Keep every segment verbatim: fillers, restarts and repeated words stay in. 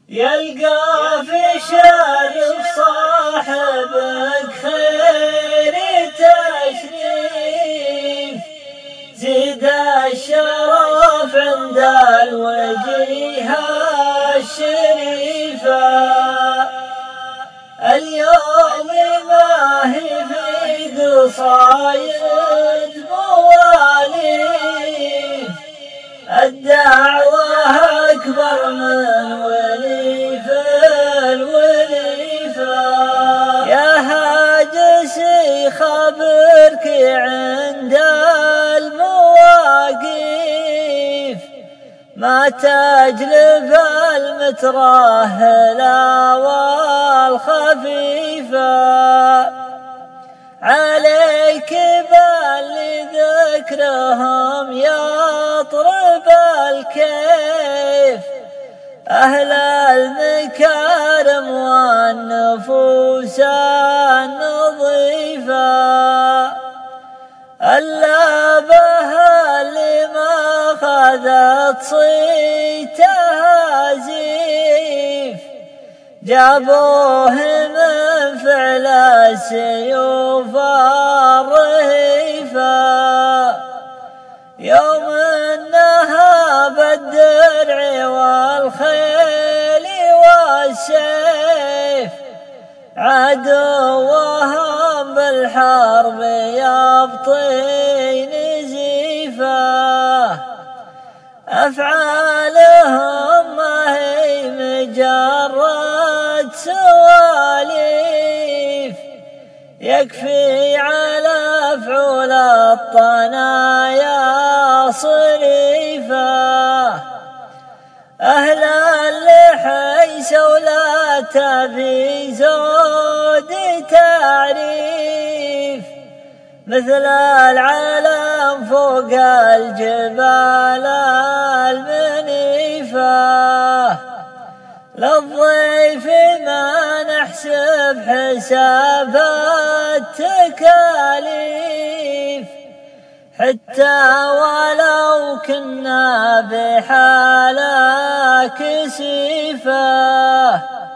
يلقى في شرف صاحبك خير تشريف، زيد الشرف عند الوجيه الشريفة. اليوم ما هي في قصايد مواليف، الدعوة أكبر من وليف الوليفة. يا هاجسي خبرك عند المواقيف، ما تجلب المترهلة والخفيفة. عليك باللي ذكرهم يطرب الكيف، أهل المكارم والنفوس النظيفة. اللابه اللي ما خذت صيتها زيف، جابوه من فعل السيوف الرهيفة. يوم النهب الدرع والخيل والسيف، عدوهم بالحرب يبطي نزيفه. أفعالهم ما هي مجرد سواليف، يكفي على فعول الطنايا صريفة. أهل اللحي سولة في زود تعريف، مثل العلم فوق الجبال المنيفة. للضيف ما نحسب حساب التكاليف، حتى ولو كنا بحالة كسيفة.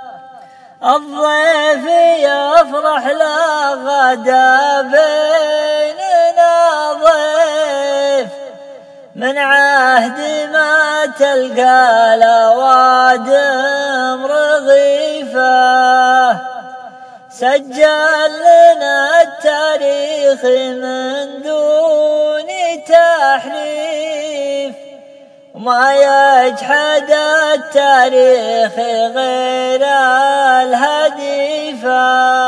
الضيف يفرح لا غدا بيننا ضيف، من عهد ما تلقى لوادم رغيفة. سجل لنا التاريخ من دون تحريف، وما يجحد التاريخ غير الهديفة.